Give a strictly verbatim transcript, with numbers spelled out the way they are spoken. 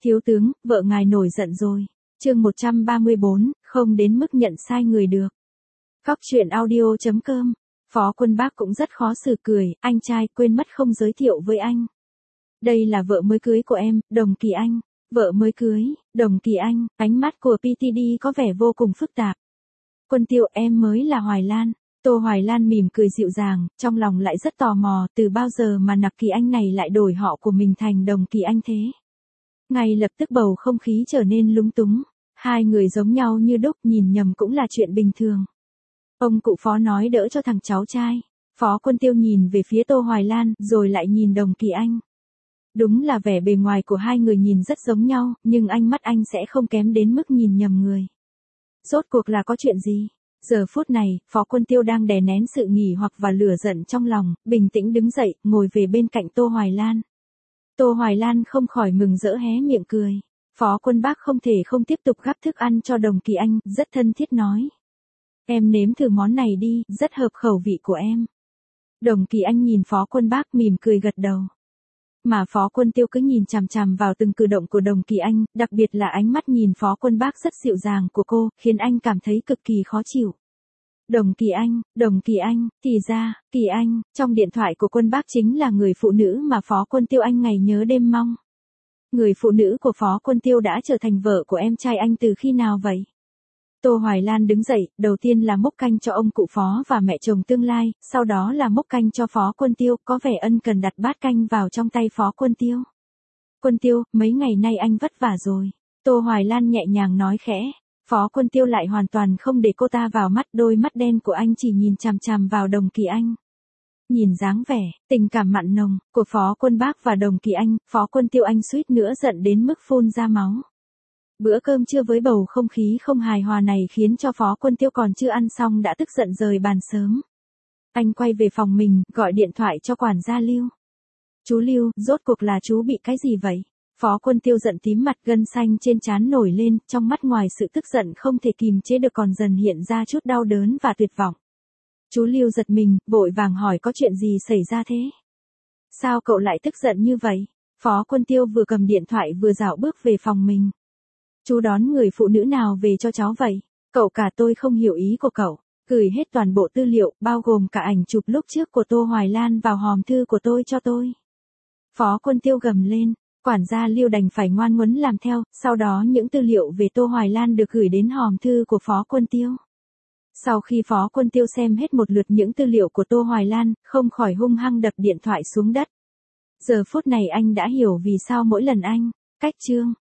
Thiếu tướng, vợ ngài nổi giận rồi. Chương một trăm ba mươi bốn, không đến mức nhận sai người được. Cóc truyện audio chấm com. Phó Quân Bác cũng rất khó xử cười, anh trai quên mất không giới thiệu với anh. Đây là vợ mới cưới của em, Đồng Kỳ Anh. Vợ mới cưới, Đồng Kỳ Anh, ánh mắt của pê tê đê có vẻ vô cùng phức tạp. Quân Tiêu, em mới là Hoài Lan. Tô Hoài Lan mỉm cười dịu dàng, trong lòng lại rất tò mò, từ bao giờ mà Nặc Kỳ Anh này lại đổi họ của mình thành Đồng Kỳ Anh thế. Ngay lập tức bầu không khí trở nên lúng túng, hai người giống nhau như đúc, nhìn nhầm cũng là chuyện bình thường. Ông cụ Phó nói đỡ cho thằng cháu trai. Phó Quân Tiêu nhìn về phía Tô Hoài Lan, rồi lại nhìn Đồng Kỳ Anh. Đúng là vẻ bề ngoài của hai người nhìn rất giống nhau, nhưng ánh mắt anh sẽ không kém đến mức nhìn nhầm người. Rốt cuộc là có chuyện gì? Giờ phút này, Phó Quân Tiêu đang đè nén sự nghỉ hoặc và lửa giận trong lòng, bình tĩnh đứng dậy, ngồi về bên cạnh Tô Hoài Lan. Tô Hoài Lan không khỏi mừng rỡ hé miệng cười. Phó Quân Bác không thể không tiếp tục gắp thức ăn cho Đồng Kỳ Anh, rất thân thiết nói. Em nếm thử món này đi, rất hợp khẩu vị của em. Đồng Kỳ Anh nhìn Phó Quân Bác mỉm cười gật đầu. Mà Phó Quân Tiêu cứ nhìn chằm chằm vào từng cử động của Đồng Kỳ Anh, đặc biệt là ánh mắt nhìn Phó Quân Bác rất dịu dàng của cô, khiến anh cảm thấy cực kỳ khó chịu. Đồng Kỳ Anh, Đồng Kỳ Anh, thì ra, Kỳ Anh, trong điện thoại của Quân Bác chính là người phụ nữ mà Phó Quân Tiêu anh ngày nhớ đêm mong. Người phụ nữ của Phó Quân Tiêu đã trở thành vợ của em trai anh từ khi nào vậy? Tô Hoài Lan đứng dậy, đầu tiên là múc canh cho ông cụ Phó và mẹ chồng tương lai, sau đó là múc canh cho Phó Quân Tiêu, có vẻ ân cần đặt bát canh vào trong tay Phó Quân Tiêu. Quân Tiêu, mấy ngày nay anh vất vả rồi. Tô Hoài Lan nhẹ nhàng nói khẽ. Phó Quân Tiêu lại hoàn toàn không để cô ta vào mắt, đôi mắt đen của anh chỉ nhìn chằm chằm vào Đồng Kỳ Anh. Nhìn dáng vẻ, tình cảm mặn nồng, của Phó Quân Bác và Đồng Kỳ Anh, Phó Quân Tiêu anh suýt nữa giận đến mức phun ra máu. Bữa cơm trưa với bầu không khí không hài hòa này khiến cho Phó Quân Tiêu còn chưa ăn xong đã tức giận rời bàn sớm. Anh quay về phòng mình, gọi điện thoại cho quản gia Lưu. Chú Lưu, rốt cuộc là chú bị cái gì vậy? Phó Quân Tiêu giận tím mặt, gân xanh trên trán nổi lên, trong mắt ngoài sự tức giận không thể kìm chế được còn dần hiện ra chút đau đớn và tuyệt vọng. Chú Lưu giật mình, vội vàng hỏi có chuyện gì xảy ra thế? Sao cậu lại tức giận như vậy? Phó Quân Tiêu vừa cầm điện thoại vừa dạo bước về phòng mình. Chú đón người phụ nữ nào về cho cháu vậy? Cậu cả tôi không hiểu ý của cậu. Gửi hết toàn bộ tư liệu, bao gồm cả ảnh chụp lúc trước của Tô Hoài Lan vào hòm thư của tôi cho tôi. Phó Quân Tiêu gầm lên. Quản gia Lưu đành phải ngoan ngoãn làm theo, sau đó những tư liệu về Tô Hoài Lan được gửi đến hòm thư của Phó Quân Tiêu. Sau khi Phó Quân Tiêu xem hết một lượt những tư liệu của Tô Hoài Lan, không khỏi hung hăng đập điện thoại xuống đất. Giờ phút này anh đã hiểu vì sao mỗi lần anh, cách chương,